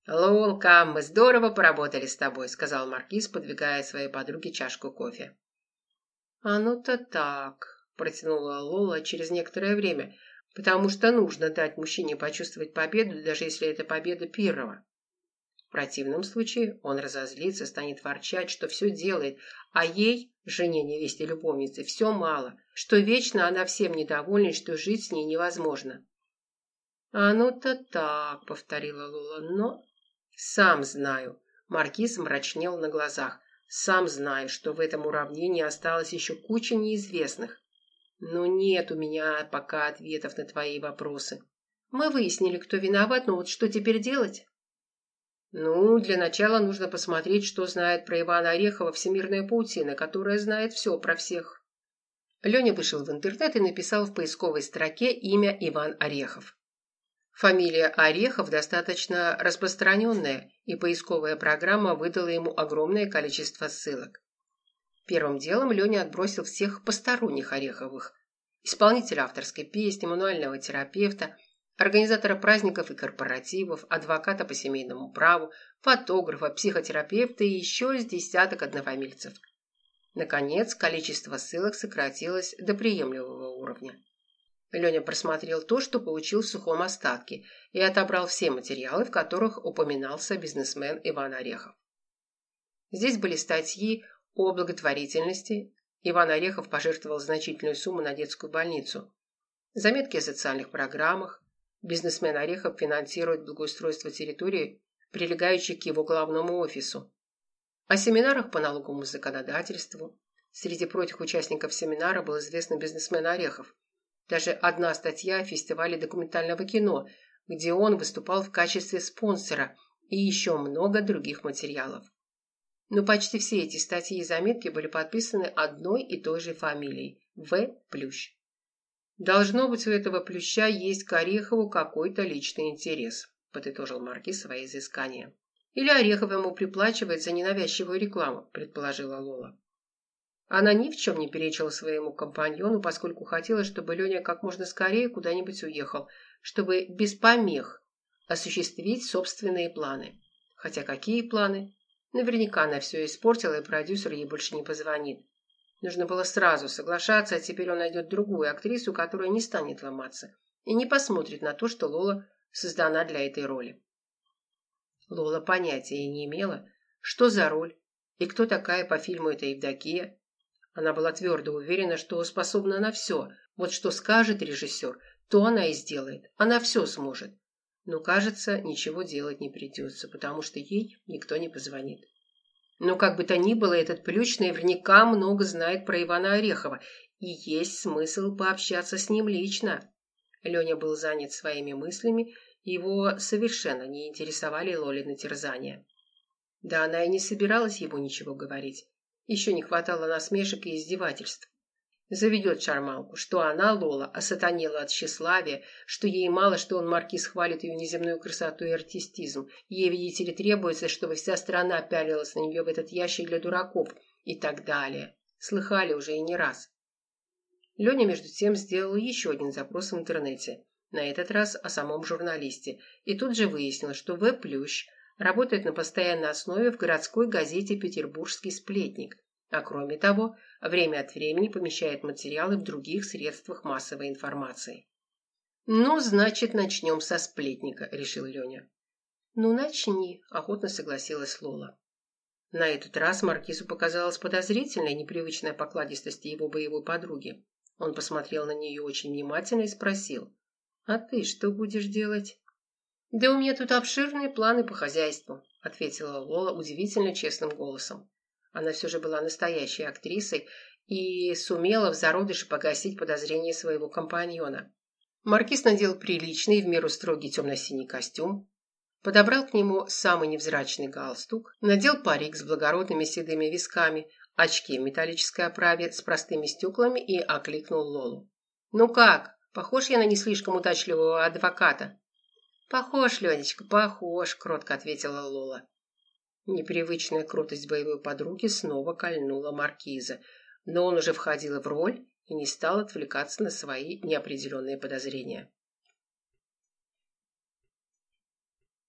«Лолка, мы здорово поработали с тобой», — сказал маркиз, подвигая своей подруге чашку кофе. «Оно-то так», — протянула Лола через некоторое время, «потому что нужно дать мужчине почувствовать победу, даже если это победа первого. В противном случае он разозлится, станет ворчать, что все делает, а ей, жене, невесте, любовнице, все мало, что вечно она всем недовольна, что жить с ней невозможно». «Оно-то так», — повторила Лола, «но...» «Сам знаю», — маркиз мрачнел на глазах, «сам знаю, что в этом уравнении осталось еще куча неизвестных. Но нет у меня пока ответов на твои вопросы. Мы выяснили, кто виноват, но вот что теперь делать?» «Ну, для начала нужно посмотреть, что знает про Ивана Орехова всемирная паутина, которая знает все про всех». Леня вышел в интернет и написал в поисковой строке имя Иван Орехов. Фамилия Орехов достаточно распространенная, и поисковая программа выдала ему огромное количество ссылок. Первым делом Леня отбросил всех посторонних Ореховых: исполнителя авторской песни, мануального терапевта, организатора праздников и корпоративов, адвоката по семейному праву, фотографа, психотерапевта и еще с десяток однофамильцев. Наконец, количество ссылок сократилось до приемлемого уровня. Леня просмотрел то, что получил в сухом остатке, и отобрал все материалы, в которых упоминался бизнесмен Иван Орехов. Здесь были статьи о благотворительности. Иван Орехов пожертвовал значительную сумму на детскую больницу. Заметки о социальных программах. Бизнесмен Орехов финансирует благоустройство территории, прилегающей к его главному офису. О семинарах по налоговому законодательству. Среди прочих участников семинара был известный бизнесмен Орехов. Даже одна статья о фестивале документального кино, где он выступал в качестве спонсора, и еще много других материалов. Но почти все эти статьи и заметки были подписаны одной и той же фамилией – В. Плющ. «Должно быть, у этого Плюща есть к Орехову какой-то личный интерес», – подытожил маркиз свои изыскания. «Или Орехов ему приплачивает за ненавязчивую рекламу», – предположила Лола. Она ни в чем не перечила своему компаньону, поскольку хотела, чтобы Леня как можно скорее куда-нибудь уехал, чтобы без помех осуществить собственные планы. Хотя какие планы? Наверняка она все испортила, и продюсер ей больше не позвонит. Нужно было сразу соглашаться, а теперь он найдет другую актрису, которая не станет ломаться и не посмотрит на то, что Лола создана для этой роли. Лола понятия не имела, что за роль и кто такая по фильму эта Евдокия. Она была твердо уверена, что способна на все. Вот что скажет режиссер, то она и сделает. Она все сможет. Но, кажется, ничего делать не придется, потому что ей никто не позвонит. Но как бы то ни было, этот Плющ наверняка много знает про Ивана Орехова, и есть смысл пообщаться с ним лично. Леня был занят своими мыслями, его совершенно не интересовали Лолины терзания. Да она и не собиралась ему ничего говорить. Еще не хватало насмешек и издевательств. Заведет шарманку, что она, Лола, осатанела от тщеславия, что ей мало, что он, маркиз, хвалит ее неземную красоту и артистизм. Ей, видите ли, требуется, чтобы вся страна пялилась на нее в этот ящик для дураков и так далее. Слыхали уже и не раз. Леня, между тем, сделал еще один запрос в интернете. На этот раз о самом журналисте. И тут же выяснил, что В. Плющ работает на постоянной основе в городской газете «Петербургский сплетник», а кроме того, время от времени помещает материалы в других средствах массовой информации. «Ну, значит, начнем со сплетника», – решил Леня. «Ну, начни», – охотно согласилась Лола. На этот раз маркизу показалась подозрительная непривычная покладистость его боевой подруги. Он посмотрел на нее очень внимательно и спросил: «А ты что будешь делать?» «Да у меня тут обширные планы по хозяйству», – ответила Лола удивительно честным голосом. Она все же была настоящей актрисой и сумела в зародыше погасить подозрения своего компаньона. Маркиз надел приличный, в меру строгий темно-синий костюм, подобрал к нему самый невзрачный галстук, надел парик с благородными седыми висками, очки в металлической оправе с простыми стеклами и окликнул Лолу. «Ну как, похож я на не слишком удачливого адвоката?» «Похож, Ленечка, похож», – кротко ответила Лола. Непривычная кротость боевой подруги снова кольнула маркиза, но он уже входил в роль и не стал отвлекаться на свои неопределенные подозрения.